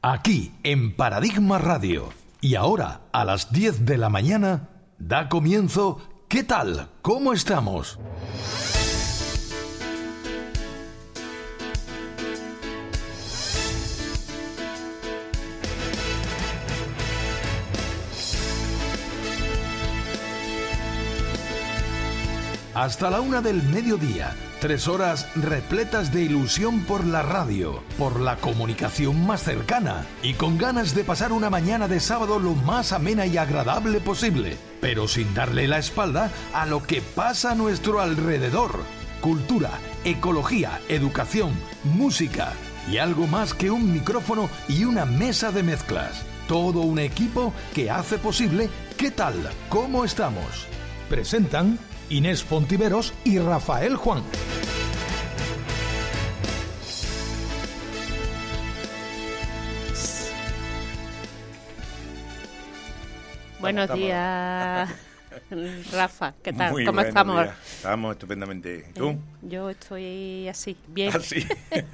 aquí en Paradigma Radio. Y ahora, a las 10 de la mañana, da comienzo ¿Qué tal? ¿Cómo estamos? Hasta la 1 del mediodía, 3 horas repletas de ilusión por la radio, por la comunicación más cercana y con ganas de pasar una mañana de sábado lo más amena y agradable posible, pero sin darle la espalda a lo que pasa a nuestro alrededor. Cultura, ecología, educación, música y algo más que un micrófono y una mesa de mezclas. Todo un equipo que hace posible ¿Qué tal? ¿Cómo estamos? Presentan Inés Fontiveros y Rafael Juan. Buenos días, Rafa. ¿Qué tal? Muy ¿Cómo buenos estamos? días. Estamos estupendamente. ¿Y tú? Yo estoy así, bien. ¿Así?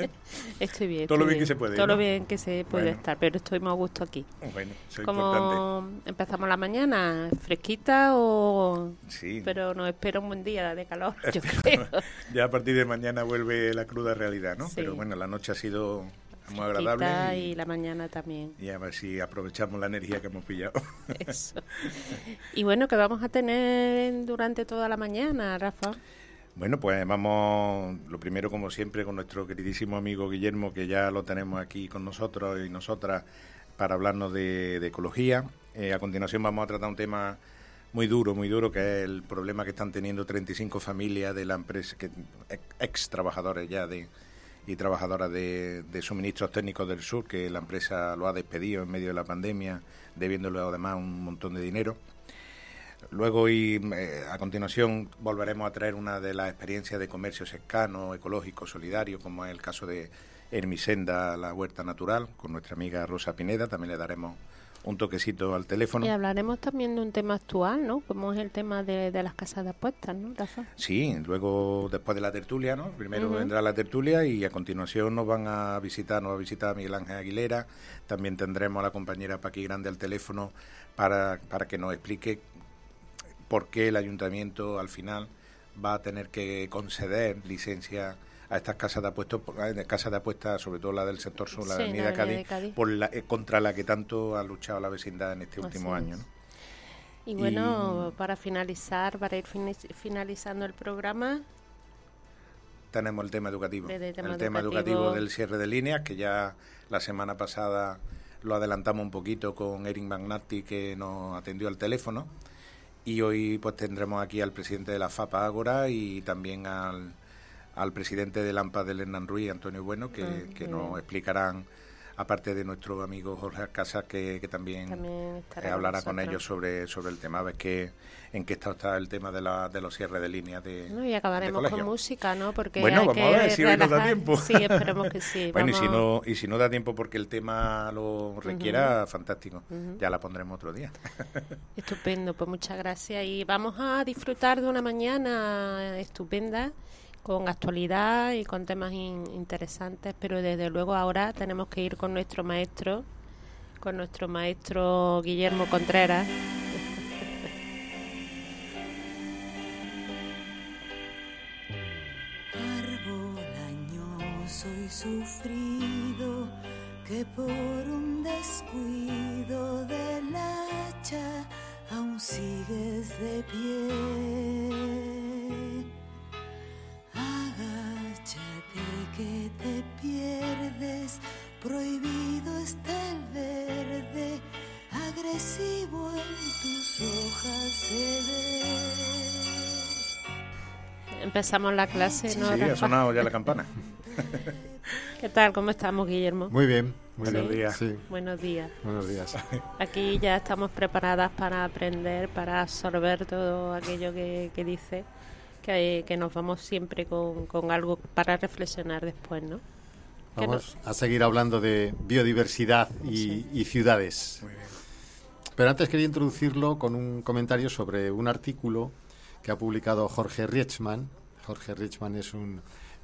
Estoy bien. Todo lo estoy bien que se puede, Todo ¿no? lo bien que se puede Bueno. estar, pero estoy muy a gusto aquí. Bueno, eso es ¿Cómo importante. empezamos la mañana? ¿Fresquita o...? Sí. Pero nos espera un buen día de calor, yo creo. Ya a partir de mañana vuelve la cruda realidad, ¿no? Sí. Pero bueno, la noche ha sido muy Fresquita agradable y la mañana también. y a ver si aprovechamos la energía que hemos pillado. Eso. Y bueno, ¿qué vamos a tener durante toda la mañana, Rafa? Bueno, pues vamos, lo primero como siempre con nuestro queridísimo amigo Guillermo, que ya lo tenemos aquí con nosotros y nosotras para hablarnos de ecología. A continuación vamos a tratar un tema muy duro, que es el problema que están teniendo 35 familias de la empresa, ex trabajadores ya y trabajadoras de suministros técnicos del sur, que la empresa lo ha despedido en medio de la pandemia, debiéndole además un montón de dinero. Luego y a continuación volveremos a traer una de las experiencias de comercio cercano, ecológico, solidario, como es el caso de Hermisenda, la huerta natural, con nuestra amiga Rosa Pineda. También le daremos un toquecito al teléfono. Y hablaremos también de un tema actual, ¿no? Como es el tema de las casas de apuestas, ¿no, Rafa? Sí, luego después de la tertulia, ¿no? Primero vendrá la tertulia y a continuación nos va a visitar Miguel Ángel Aguilera. También tendremos a la compañera Paqui Grande al teléfono para que nos explique por qué el ayuntamiento al final va a tener que conceder licencia a estas casas de apuestas, sobre todo la del sector sur, la de Avenida Cádiz, contra la que tanto ha luchado la vecindad en este último año, ¿no? Y bueno, para ir finalizando el programa, tenemos el tema educativo. El tema educativo del cierre de líneas, que ya la semana pasada lo adelantamos un poquito con Erin Magnati, que nos atendió al teléfono. Y hoy pues tendremos aquí al presidente de la FAPA Ágora y también al presidente del AMPA del Hernán Ruiz, Antonio Bueno, que nos explicarán, aparte de nuestro amigo Jorge Alcázar, que también hablará con ellos sobre el tema, a ver en qué estado está el tema de los cierres de líneas de y acabaremos de con música, ¿no? Porque bueno, hay vamos que a ver si hoy nos da tiempo. Sí, esperemos que sí. Bueno, y si no da tiempo porque el tema lo requiera, fantástico. Ya la pondremos otro día. Estupendo, pues muchas gracias. Y vamos a disfrutar de una mañana estupenda, con actualidad y con temas interesantes, pero desde luego ahora tenemos que ir con nuestro maestro Guillermo Contreras. Árbol añoso y sufrido, que por un descuido del hacha aún sigues de pie. Agáchate que te pierdes, prohibido está el verde, agresivo en tus hojas se ve. Empezamos la clase, ¿no, Sí, Rafa? ha sonado ya la campana. ¿Qué tal? ¿Cómo estamos, Guillermo? Muy bien. Buenos días. Sí, Buenos días. buenos días. Aquí ya estamos preparadas para aprender, para absorber todo aquello que dice, que nos vamos siempre con algo para reflexionar después, ¿no? Vamos a seguir hablando de biodiversidad y ciudades. Muy bien. Pero antes quería introducirlo con un comentario sobre un artículo que ha publicado Jorge Rietzmann. Jorge Rietzmann es un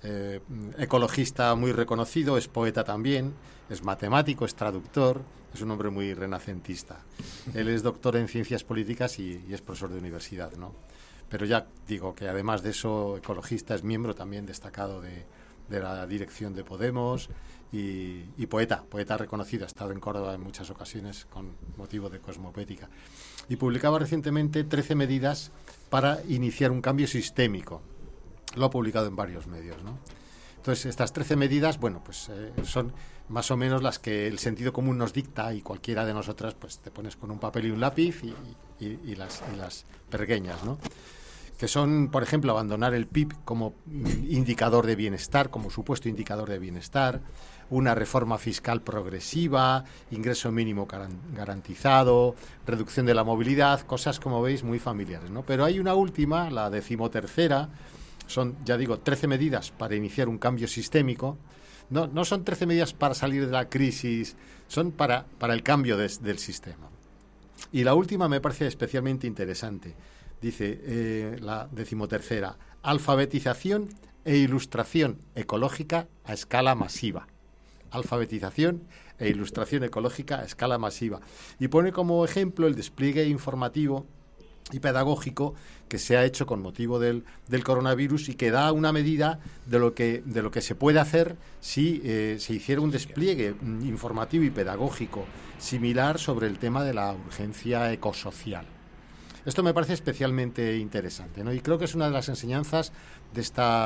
ecologista muy reconocido, es poeta también, es matemático, es traductor, es un hombre muy renacentista. Él es doctor en ciencias políticas y es profesor de universidad, ¿no? Pero ya digo que además de eso, ecologista, es miembro también destacado de la dirección de Podemos y poeta reconocido. Ha estado en Córdoba en muchas ocasiones con motivo de Cosmopoética. Y publicaba recientemente 13 medidas para iniciar un cambio sistémico. Lo ha publicado en varios medios, ¿no? Entonces, estas 13 medidas, bueno, pues son más o menos las que el sentido común nos dicta, y cualquiera de nosotras, pues te pones con un papel y un lápiz y las pergueñas, ¿no? Que son, por ejemplo, abandonar el PIB como indicador de bienestar, como supuesto indicador de bienestar, una reforma fiscal progresiva, ingreso mínimo garantizado, reducción de la movilidad, cosas, como veis, muy familiares, ¿no? Pero hay una última, la 13ª, son, ya digo, 13 medidas para iniciar un cambio sistémico. No son 13 medidas para salir de la crisis, son para el cambio del sistema. Y la última me parece especialmente interesante. Dice la 13ª, alfabetización e ilustración ecológica a escala masiva. Alfabetización e ilustración ecológica a escala masiva. Y pone como ejemplo el despliegue informativo y pedagógico que se ha hecho con motivo del coronavirus, y que da una medida de lo que se puede hacer si se hiciera un despliegue informativo y pedagógico similar sobre el tema de la urgencia ecosocial. Esto me parece especialmente interesante, ¿no? Y creo que es una de las enseñanzas de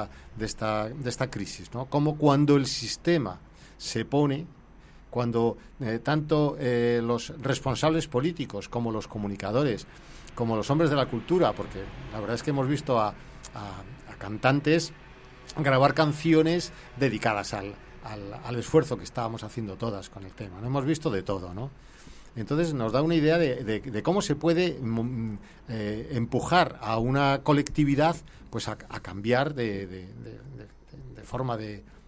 esta crisis, ¿no? Como cuando el sistema se pone, cuando tanto los responsables políticos como los comunicadores, como los hombres de la cultura, porque la verdad es que hemos visto a cantantes grabar canciones dedicadas al esfuerzo que estábamos haciendo todas con el tema, ¿no? Hemos visto de todo, ¿no? Entonces nos da una idea de cómo se puede empujar a una colectividad, pues a cambiar de forma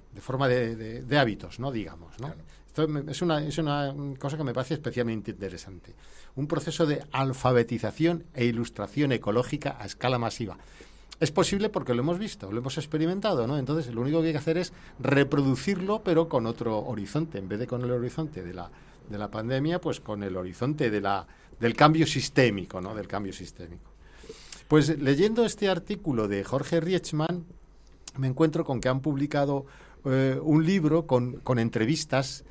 de hábitos, ¿no? Digamos, ¿no? Claro. Esto es una cosa que me parece especialmente interesante. Un proceso de alfabetización e ilustración ecológica a escala masiva. Es posible porque lo hemos visto, lo hemos experimentado, ¿no? Entonces lo único que hay que hacer es reproducirlo, pero con otro horizonte. En vez de con el horizonte de la pandemia, pues con el horizonte del cambio sistémico, ¿no? Del cambio sistémico. Pues leyendo este artículo de Jorge Rietzmann, me encuentro con que han publicado un libro con entrevistas,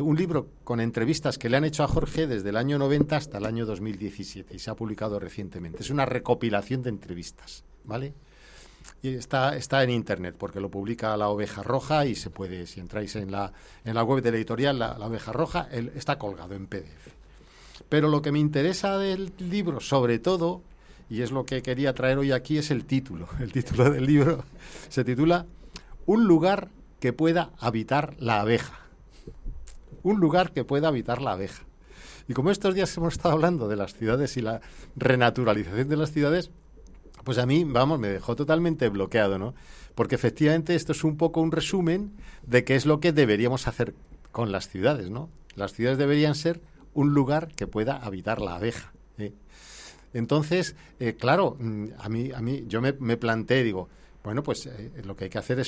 que le han hecho a Jorge desde el año 90 hasta el año 2017, y se ha publicado recientemente. Es una recopilación de entrevistas, ¿vale? Y está en internet, porque lo publica La Oveja Roja, y se puede, si entráis en la web de la editorial La Oveja Roja, está colgado en PDF. Pero lo que me interesa del libro, sobre todo, y es lo que quería traer hoy aquí, es el título. El título del libro se titula Un lugar que pueda habitar la abeja. Un lugar que pueda habitar la abeja. Y como estos días hemos estado hablando de las ciudades y la renaturalización de las ciudades, pues a mí, me dejó totalmente bloqueado, ¿no? Porque efectivamente esto es un poco un resumen de qué es lo que deberíamos hacer con las ciudades, ¿no? Las ciudades deberían ser un lugar que pueda habitar la abeja, ¿eh? Entonces, claro, a mí yo me planteé, digo, bueno, pues lo que hay que hacer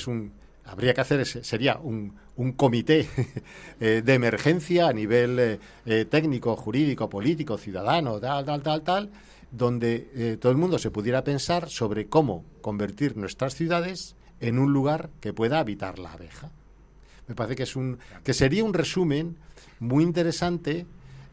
sería un comité de emergencia a nivel técnico, jurídico, político, ciudadano, tal, donde todo el mundo se pudiera pensar sobre cómo convertir nuestras ciudades en un lugar que pueda habitar la abeja. Me parece que sería un resumen muy interesante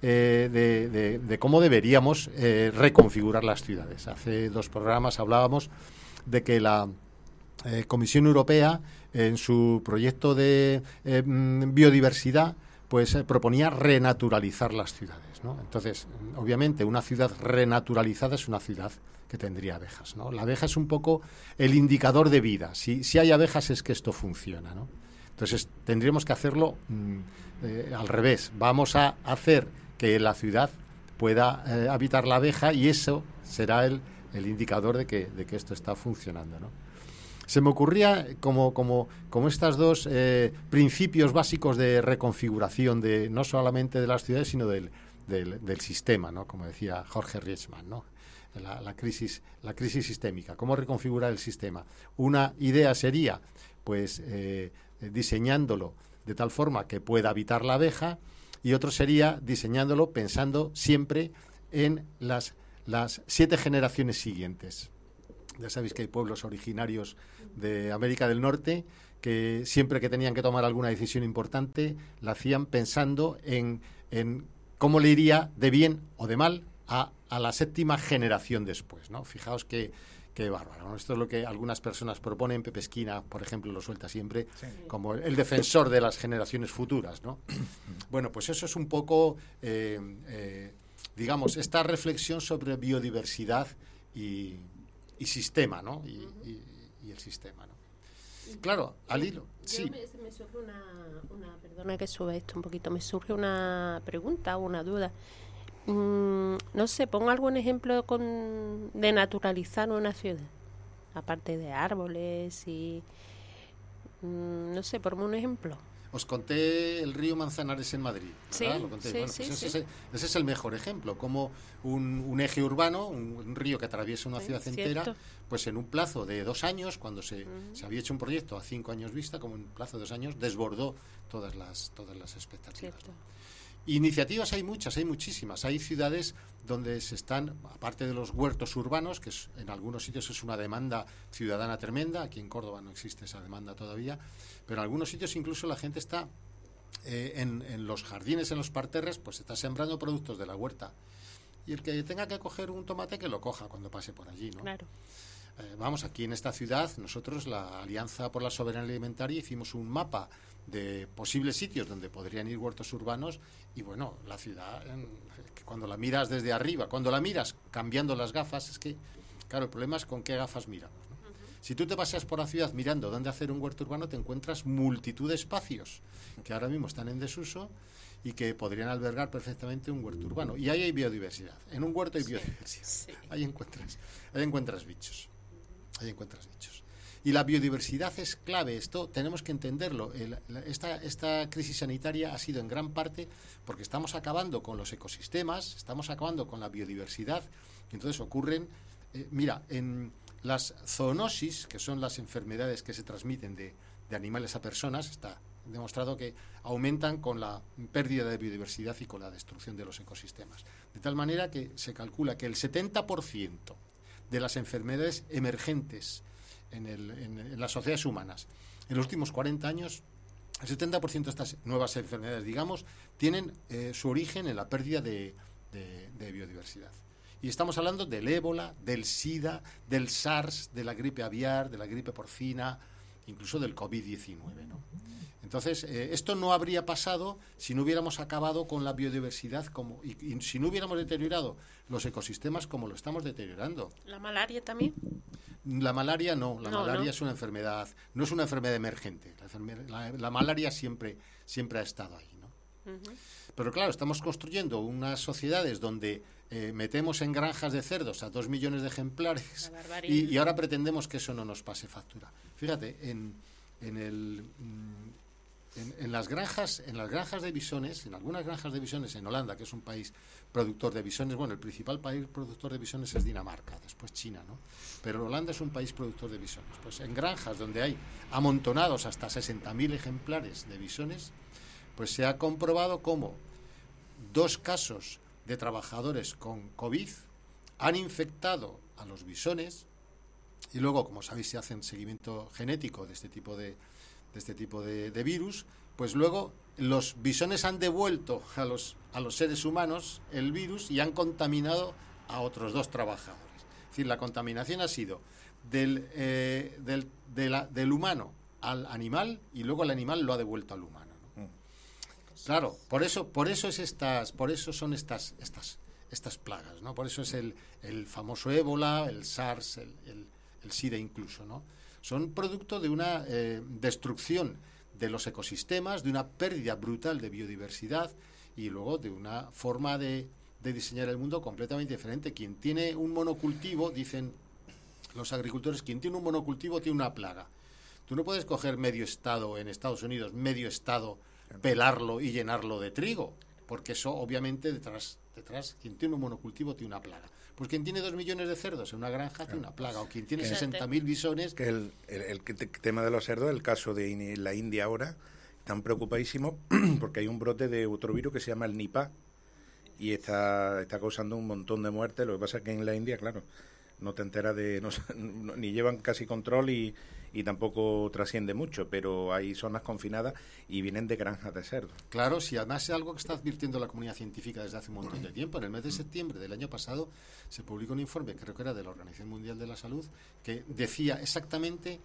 de cómo deberíamos reconfigurar las ciudades. Hace 2 programas hablábamos de que la Comisión Europea, en su proyecto de biodiversidad, pues proponía renaturalizar las ciudades, ¿no? Entonces, obviamente, una ciudad renaturalizada es una ciudad que tendría abejas, ¿no? La abeja es un poco el indicador de vida. Si hay abejas es que esto funciona, ¿no? Entonces, tendríamos que hacerlo al revés. Vamos a hacer que la ciudad pueda habitar la abeja, y eso será el indicador de que esto está funcionando, ¿no? Se me ocurría como estos 2 principios básicos de reconfiguración no solamente de las ciudades, sino del sistema, ¿no? Como decía Jorge Rietzmann, ¿no? la crisis sistémica. ¿Cómo reconfigurar el sistema? Una idea sería, pues, diseñándolo de tal forma que pueda habitar la abeja, y otro sería diseñándolo pensando siempre en las 7 generaciones siguientes. Ya sabéis que hay pueblos originarios de América del Norte que siempre que tenían que tomar alguna decisión importante la hacían pensando en cómo le iría de bien o de mal a la 7ª generación después, ¿no? Fijaos qué bárbaro, ¿no? Esto es lo que algunas personas proponen. Pepe Esquina, por ejemplo, lo suelta siempre, sí, como el defensor de las generaciones futuras, ¿no? Bueno, pues eso es un poco, digamos, esta reflexión sobre biodiversidad y sistema, ¿no? Y el sistema, ¿no? Claro, al hilo. Sí. Me surge perdona que suba esto un poquito, me surge una pregunta o una duda. No sé, pongo algún ejemplo de naturalizar una ciudad, aparte de árboles y... no sé, ponme un ejemplo. Os conté el río Manzanares en Madrid, ¿verdad? Sí, Lo conté. Sí, bueno, sí, pues sí. Ese es el mejor ejemplo, como un eje urbano, un río que atraviesa una ciudad entera, cierto. pues en un plazo de 2 años, cuando se había hecho un proyecto a 5 años vista, como en un plazo de 2 años, desbordó todas las expectativas, ¿no? Iniciativas hay muchas, hay muchísimas. Hay ciudades donde se están, aparte de los huertos urbanos, que en algunos sitios es una demanda ciudadana tremenda. Aquí en Córdoba no existe esa demanda todavía, pero en algunos sitios incluso la gente está en los jardines, en los parterres, pues está sembrando productos de la huerta. Y el que tenga que coger un tomate, que lo coja cuando pase por allí, ¿no? Claro. Vamos, aquí en esta ciudad, nosotros, la Alianza por la Soberanía Alimentaria, hicimos un mapa de posibles sitios donde podrían ir huertos urbanos, y bueno, la ciudad, cuando la miras desde arriba, cuando la miras cambiando las gafas, es que, claro, el problema es con qué gafas miramos, ¿no? Si tú te paseas por la ciudad mirando dónde hacer un huerto urbano, te encuentras multitud de espacios que ahora mismo están en desuso y que podrían albergar perfectamente un huerto urbano. Y ahí hay biodiversidad. En un huerto hay biodiversidad. Sí. Ahí encuentras bichos. Y la biodiversidad es clave. Esto tenemos que entenderlo. Esta crisis sanitaria ha sido en gran parte porque estamos acabando con los ecosistemas, estamos acabando con la biodiversidad. Y entonces ocurren, en las zoonosis, que son las enfermedades que se transmiten de animales a personas, está demostrado que aumentan con la pérdida de biodiversidad y con la destrucción de los ecosistemas. De tal manera que se calcula que el 70% de las enfermedades emergentes en las sociedades humanas en los últimos 40 años, el 70% de estas nuevas enfermedades, digamos, tienen su origen en la pérdida de biodiversidad. Y estamos hablando del ébola, del SIDA, del SARS, de la gripe aviar, de la gripe porcina, incluso del COVID-19, ¿no? Entonces, esto no habría pasado si no hubiéramos acabado con la biodiversidad y si no hubiéramos deteriorado los ecosistemas como lo estamos deteriorando. ¿La malaria también? La malaria no, malaria es una enfermedad, no es una enfermedad emergente. La malaria siempre ha estado ahí, ¿no? Uh-huh. Pero claro, estamos construyendo unas sociedades donde metemos en granjas de cerdos a 2 millones de ejemplares y ahora pretendemos que eso no nos pase factura. Fíjate, en las granjas de bisones, en algunas granjas de bisones en Holanda, que es un país productor de bisones, bueno, el principal país productor de bisones es Dinamarca, después China, ¿no? Pero Holanda es un país productor de bisones. Pues en granjas donde hay amontonados hasta 60.000 ejemplares de bisones, pues se ha comprobado cómo 2 casos de trabajadores con COVID han infectado a los bisones, y luego, como sabéis, se hace seguimiento genético de este tipo de virus, pues luego los bisones han devuelto a los seres humanos el virus y han contaminado a otros 2 trabajadores. Es decir, la contaminación ha sido del humano al animal, y luego el animal lo ha devuelto al humano, ¿no? Claro, por eso son estas plagas, ¿no? Por eso es el famoso ébola, el SARS, el SIDA incluso, ¿no? Son producto de una destrucción de los ecosistemas, de una pérdida brutal de biodiversidad y luego de una forma de diseñar el mundo completamente diferente. Quien tiene un monocultivo, dicen los agricultores, quien tiene un monocultivo tiene una plaga. Tú no puedes coger medio estado en Estados Unidos, medio estado, pelarlo y llenarlo de trigo. porque eso obviamente detrás quien tiene un monocultivo tiene una plaga. Pues quien tiene 2 millones de cerdos en una granja tiene una plaga, o quien tiene 60.000 bisones. Que el tema de los cerdos, el caso de la India ahora, están preocupadísimos porque hay un brote de otro virus que se llama el Nipah y está causando un montón de muertes. Lo que pasa es que en la India, claro, no te enteras ni llevan casi control y tampoco trasciende mucho, pero hay zonas confinadas y vienen de granjas de cerdos. Claro, si además es algo que está advirtiendo la comunidad científica desde hace un montón de tiempo. En el mes de septiembre del año pasado se publicó un informe, creo que era de la Organización Mundial de la Salud, que decía exactamente,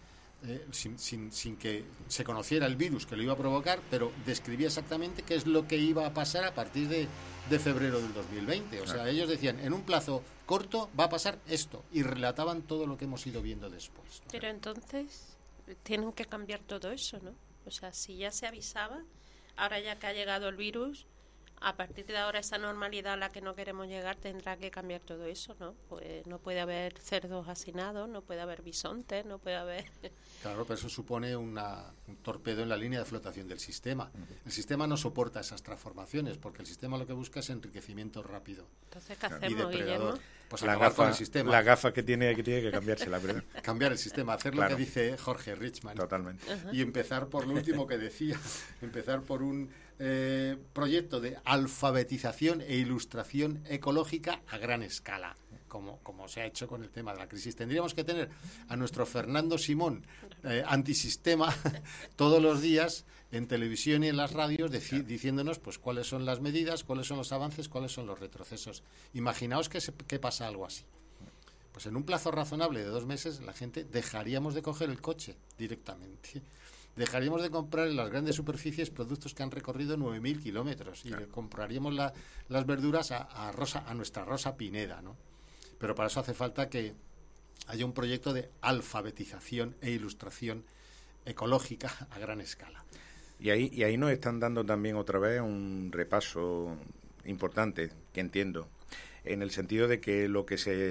sin que se conociera el virus que lo iba a provocar, pero describía exactamente qué es lo que iba a pasar a partir de febrero del 2020. O sea, ellos decían, en un plazo corto va a pasar esto, y relataban todo lo que hemos ido viendo después, ¿no? Pero entonces tienen que cambiar todo eso, ¿no? O sea, si ya se avisaba, ahora ya que ha llegado el virus, a partir de ahora esa normalidad a la que no queremos llegar tendrá que cambiar todo eso, ¿no? Pues no puede haber cerdos hacinados, no puede haber bisontes, no puede haber... Claro, pero eso supone un torpedo en la línea de flotación del sistema. El sistema no soporta esas transformaciones, porque el sistema lo que busca es enriquecimiento rápido. Entonces, ¿qué hacemos, Guillermo? Pues la acabar gafa, con el sistema. La gafa que tiene que cambiarse, la verdad. Cambiar el sistema, hacer lo que dice Jorge Richman. Totalmente. Y empezar por lo último que decía, empezar por un proyecto de alfabetización e ilustración ecológica a gran escala, como se ha hecho con el tema de la crisis. Tendríamos que tener a nuestro Fernando Simón antisistema todos los días en televisión y en las radios diciéndonos pues cuáles son las medidas, cuáles son los avances, cuáles son los retrocesos. Imaginaos que pasa algo así. Pues en un plazo razonable de 2 meses la gente dejaríamos de coger el coche directamente. Dejaríamos de comprar en las grandes superficies productos que han recorrido 9.000 kilómetros y compraríamos las verduras a nuestra Rosa Pineda, ¿no? Pero para eso hace falta que haya un proyecto de alfabetización e ilustración ecológica a gran escala. Y ahí nos están dando también otra vez un repaso importante, que entiendo, en el sentido de que en lo que se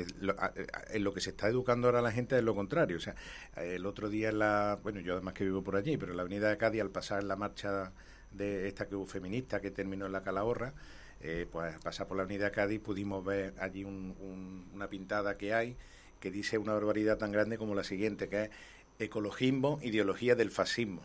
está educando ahora la gente es lo contrario. O sea, el otro día yo además que vivo por allí, pero en la avenida de Cádiz, al pasar la marcha de esta que hubo feminista que terminó en la Calahorra, pues al pasar por la avenida de Cádiz pudimos ver allí una pintada que hay que dice una barbaridad tan grande como la siguiente, que es ecologismo, ideología del fascismo.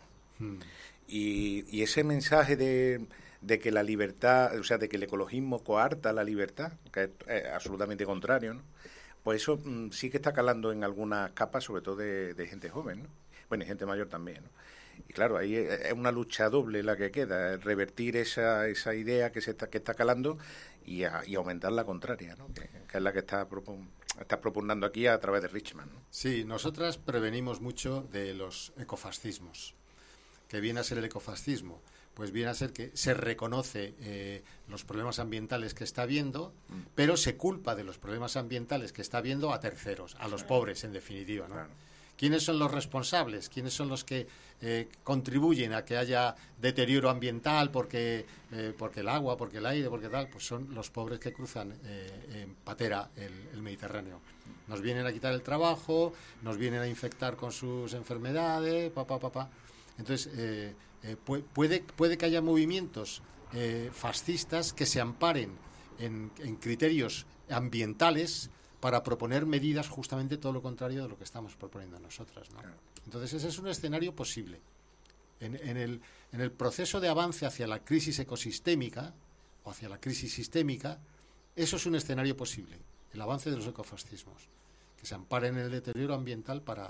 Y ese mensaje de que la libertad, o sea, de que el ecologismo coarta la libertad, que es absolutamente contrario, ¿no? Pues eso sí que está calando en algunas capas, sobre todo de gente joven, ¿no? Bueno, y gente mayor también, ¿no? Y claro, ahí es una lucha doble la que queda, revertir esa idea que está calando y aumentar la contraria, ¿no? Que es la que está propugnando aquí a través de Richman, ¿no? Sí, nosotras prevenimos mucho de los ecofascismos. ¿Qué viene a ser el ecofascismo? Pues viene a ser que se reconoce los problemas ambientales que está habiendo, pero se culpa de los problemas ambientales que está habiendo a terceros, a los pobres, en definitiva, ¿no? Claro. ¿Quiénes son los responsables? ¿Quiénes son los que contribuyen a que haya deterioro ambiental porque el agua, porque el aire, porque tal? Pues son los pobres que cruzan en patera el Mediterráneo. Nos vienen a quitar el trabajo, nos vienen a infectar con sus enfermedades, Entonces, puede que haya movimientos fascistas que se amparen en criterios ambientales para proponer medidas justamente todo lo contrario de lo que estamos proponiendo nosotras, ¿no? Claro. Entonces, ese es un escenario posible. En el proceso de avance hacia la crisis ecosistémica o hacia la crisis sistémica, eso es un escenario posible, el avance de los ecofascismos, que se amparen en el deterioro ambiental para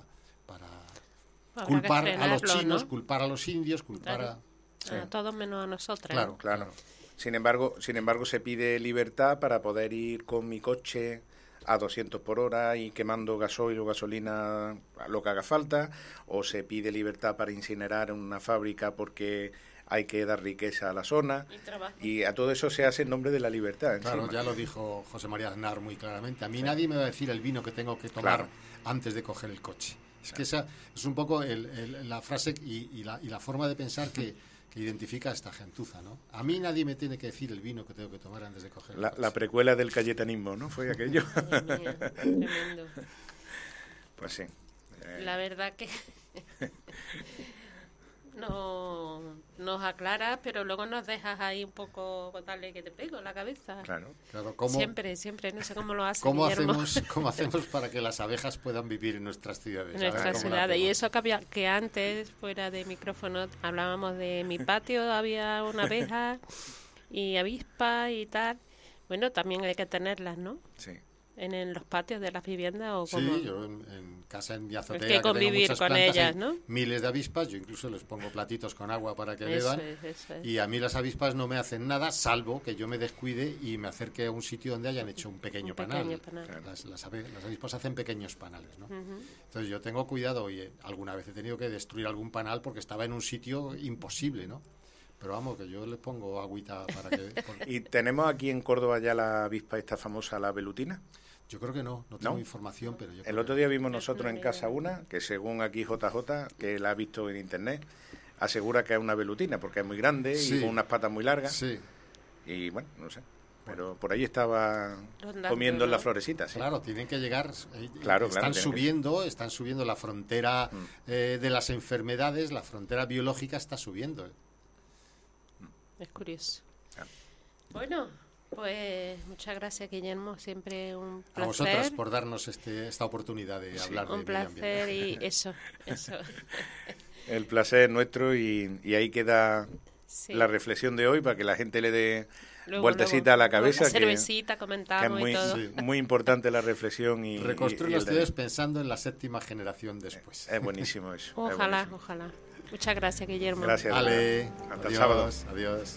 culpar a los chinos, ¿no? Culpar a los indios, culpar a todos menos a nosotros. Claro, ¿no? Claro. Sin embargo, se pide libertad para poder ir con mi coche a 200 por hora y quemando gasoil o gasolina a lo que haga falta, o se pide libertad para incinerar en una fábrica porque hay que dar riqueza a la zona, y a todo eso se hace en nombre de la libertad. Claro, ya lo dijo José María Aznar muy claramente. A mí nadie me va a decir el vino que tengo que tomar antes de coger el coche. Es que esa es un poco la frase y la forma de pensar que identifica a esta gentuza, ¿no? A mí nadie me tiene que decir el vino que tengo que tomar antes de coger el coche. La precuela del cayetanismo, ¿no? Fue aquello. Madre mía, tremendo. Pues sí. La verdad que nos aclaras, pero luego nos dejas ahí un poco, dale que te pego en la cabeza. Claro. ¿cómo, siempre, no sé cómo lo haces, ¿cómo Guillermo. ¿Cómo hacemos para que las abejas puedan vivir en nuestras ciudades? En nuestras ¿Cómo lo ciudades. Y hacemos? eso que antes, fuera de micrófono, hablábamos de mi patio, había una abeja y avispas y tal. Bueno, también hay que tenerlas, ¿no? Sí. En los patios de las viviendas o Sí, como... yo en casa, en mi azotea, que que tengo convivir muchas con plantas, ellas, hay ¿no? miles de avispas, yo incluso les pongo platitos con agua para que Eso beban, eso es. y a mí las avispas no me hacen nada, salvo que yo me descuide y me acerque a un sitio donde hayan hecho un pequeño panal. panal. Las avispas hacen pequeños panales, ¿no? Entonces yo tengo cuidado y alguna vez he tenido que destruir algún panal porque estaba en un sitio imposible, ¿no? Pero vamos, que yo les pongo agüita para que... ¿Y tenemos aquí en Córdoba ya la avispa esta famosa, la velutina? Yo creo que no tengo ¿No? información, pero yo El creo otro que... día vimos nosotros en casa una, que según aquí JJ, que la ha visto en internet, asegura que es una velutina, porque es muy grande Sí. y con unas patas muy largas. Sí, Y bueno, no sé. Pero por ahí estaba Rondando, comiendo en ¿no? las florecitas. ¿sí? claro, tienen que llegar... Claro, están tienen subiendo la frontera de las enfermedades, la frontera biológica está subiendo. Es curioso. Claro. Bueno, pues muchas gracias, Guillermo. Siempre un placer. A vosotras por darnos esta oportunidad de hablar de Un medio ambiente. placer y eso. El placer es nuestro y ahí queda Sí. la reflexión de hoy para que la gente le dé Luego, vueltecita a la luego, cabeza. la cervecita, que es comentamos muy, y todo. Sí. muy importante la reflexión y Reconstruir y las el ciudades debate. pensando en la séptima generación después. Es buenísimo eso. es Ojalá, buenísimo. ojalá. Muchas gracias, Guillermo. Gracias. Vale, Hasta el adiós, sábado. adiós.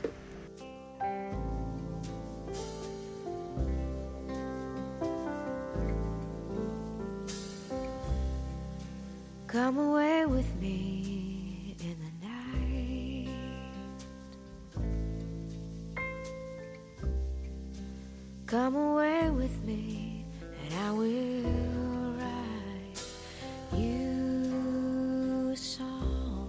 Come away with me in the night. Come away with me and I will write you a song.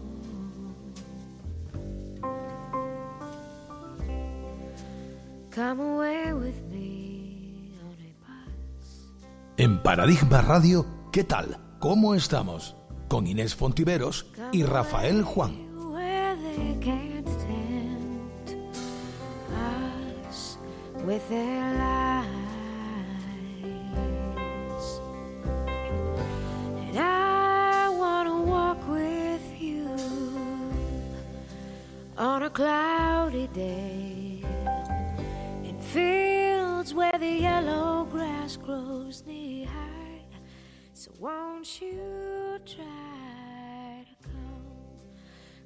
Come away with me on a bus. En Paradigma Radio, ¿qué tal? ¿Cómo estamos? Con Inés Fontiveros y Rafael Juan. Where they can't tempt us with their lies. And I wanna walk with you on a cloudy day in fields where the yellow grass grows knee high. So won't you try?